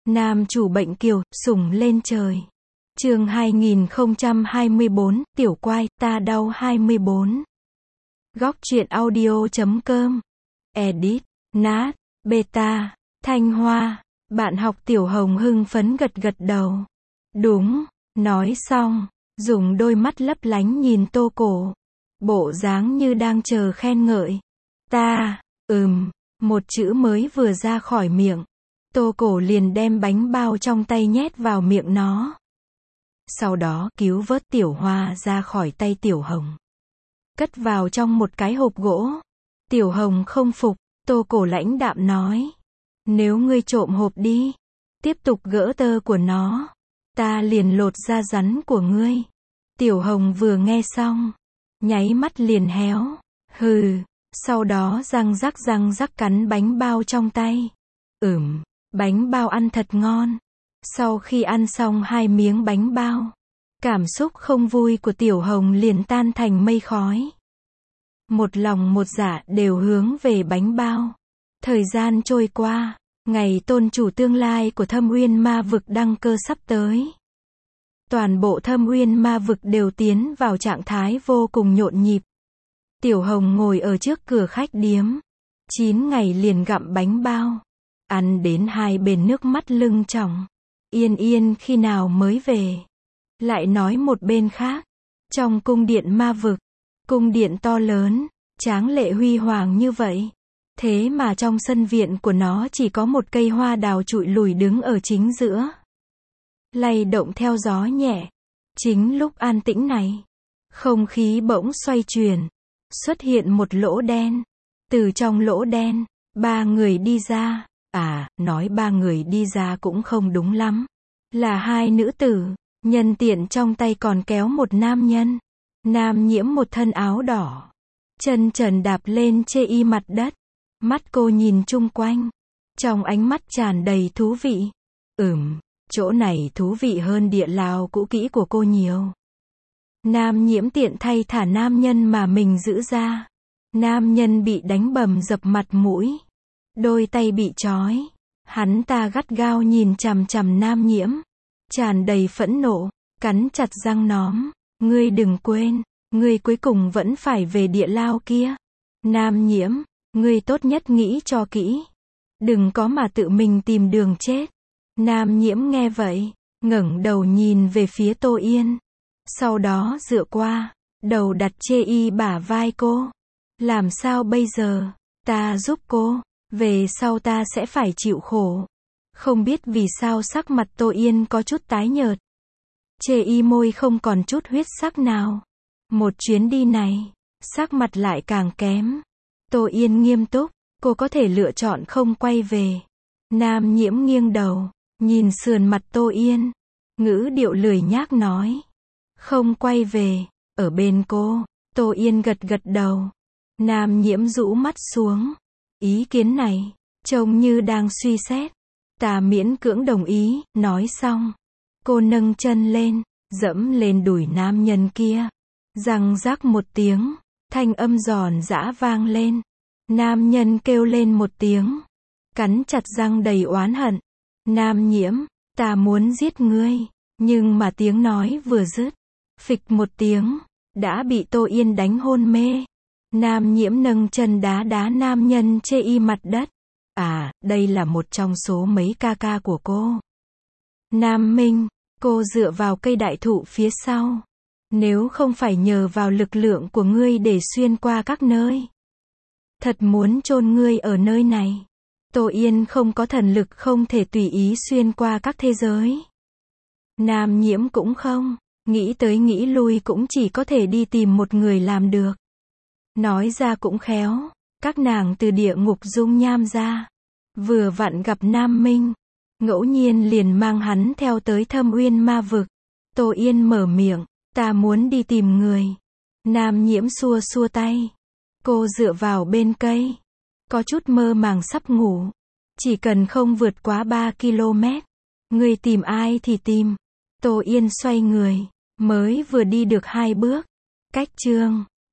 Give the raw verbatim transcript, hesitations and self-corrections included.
Nam chủ bệnh kiều, sủng lên trời. Chương hai nghìn không trăm hai mươi bốn, tiểu quai, ta đau hai mươi bốn. Góc truyện audio chấm com. Edit, Nat, Beta, Thanh Hoa. Bạn học Tiểu Hồng hưng phấn gật gật đầu. Đúng, nói xong, dùng đôi mắt lấp lánh nhìn Tô Cổ. Bộ dáng như đang chờ khen ngợi. Ta, ừm, một chữ mới vừa ra khỏi miệng. Tô Cổ liền đem bánh bao trong tay nhét vào miệng nó. Sau đó, cứu vớt Tiểu Hoa ra khỏi tay Tiểu Hồng. Cất vào trong một cái hộp gỗ. Tiểu Hồng không phục, Tô Cổ lãnh đạm nói. Nếu ngươi trộm hộp đi, tiếp tục gỡ tơ của nó, ta liền lột da rắn của ngươi. Tiểu Hồng vừa nghe xong, nháy mắt liền héo. Hừ, sau đó răng rắc răng rắc cắn bánh bao trong tay. Ừm, bánh bao ăn thật ngon. Sau khi ăn xong hai miếng bánh bao, cảm xúc không vui của Tiểu Hồng liền tan thành mây khói. Một lòng một dạ đều hướng về bánh bao. Thời gian trôi qua, ngày tôn chủ tương lai của Thâm Uyên Ma Vực đăng cơ sắp tới. Toàn bộ Thâm Uyên Ma Vực đều tiến vào trạng thái vô cùng nhộn nhịp. Tiểu Hồng ngồi ở trước cửa khách điếm. Chín ngày liền gặm bánh bao. Ăn đến hai bên nước mắt lưng tròng. Yên Yên khi nào mới về? Lại nói một bên khác. Trong cung điện ma vực. Cung điện to lớn, tráng lệ huy hoàng như vậy. Thế mà trong sân viện của nó chỉ có một cây hoa đào trụi lùi đứng ở chính giữa. Lay động theo gió nhẹ. Chính lúc an tĩnh này, không khí bỗng xoay chuyển. Xuất hiện một lỗ đen. Từ trong lỗ đen, ba người đi ra. À, nói ba người đi ra cũng không đúng lắm. Là hai nữ tử, nhân tiện trong tay còn kéo một nam nhân. Nam Nhiễm một thân áo đỏ. Chân trần đạp lên chê y mặt đất. Mắt cô nhìn chung quanh. Trong ánh mắt tràn đầy thú vị. Ừm, chỗ này thú vị hơn địa lao cũ kỹ của cô nhiều. Nam Nhiễm tiện thay thả nam nhân mà mình giữ ra. Nam nhân bị đánh bầm dập mặt mũi. Đôi tay bị trói. Hắn ta gắt gao nhìn chằm chằm Nam Nhiễm. Tràn đầy phẫn nộ. Cắn chặt răng nóm. Ngươi đừng quên. Ngươi cuối cùng vẫn phải về địa lao kia. Nam Nhiễm. Ngươi tốt nhất nghĩ cho kỹ. Đừng có mà tự mình tìm đường chết. Nam Nhiễm nghe vậy. ngẩng đầu nhìn về phía Tô Yên. Sau đó dựa qua. Đầu đặt chê y bả vai cô. Làm sao bây giờ? Ta giúp cô. Về sau ta sẽ phải chịu khổ. Không biết vì sao sắc mặt Tô Yên có chút tái nhợt. Chê y môi không còn chút huyết sắc nào. Một chuyến đi này, sắc mặt lại càng kém. Tô Yên nghiêm túc, cô có thể lựa chọn không quay về. Nam Nhiễm nghiêng đầu, nhìn sườn mặt Tô Yên. Ngữ điệu lười nhác nói. Không quay về, ở bên cô. Tô Yên gật gật đầu. Nam Nhiễm rũ mắt xuống. Ý kiến này, trông như đang suy xét. Ta miễn cưỡng đồng ý, nói xong. Cô nâng chân lên, dẫm lên đùi nam nhân kia. Răng rắc một tiếng, thanh âm giòn giã vang lên. Nam nhân kêu lên một tiếng. Cắn chặt răng đầy oán hận. Nam Nhiễm, ta muốn giết ngươi. Nhưng mà tiếng nói vừa dứt. Phịch một tiếng, đã bị Tô Yên đánh hôn mê. Nam Nhiễm nâng chân đá đá nam nhân chê y mặt đất. À, đây là một trong số mấy ca ca của cô. Nam Minh, cô dựa vào cây đại thụ phía sau. Nếu không phải nhờ vào lực lượng của ngươi để xuyên qua các nơi. Thật muốn chôn ngươi ở nơi này. Tô Yên không có thần lực không thể tùy ý xuyên qua các thế giới. Nam Nhiễm cũng không. Nghĩ tới nghĩ lui cũng chỉ có thể đi tìm một người làm được. Nói ra cũng khéo. Các nàng từ địa ngục dung nham ra. Vừa vặn gặp Nam Minh. Ngẫu nhiên liền mang hắn theo tới Thâm Uyên Ma Vực. Tô Yên mở miệng. Ta muốn đi tìm người. Nam Nhiễm xua xua tay. Cô dựa vào bên cây. Có chút mơ màng sắp ngủ. Chỉ cần không vượt quá ba ki lô mét. Người tìm ai thì tìm. Tô Yên xoay người. Mới vừa đi được hai bước. Cách chương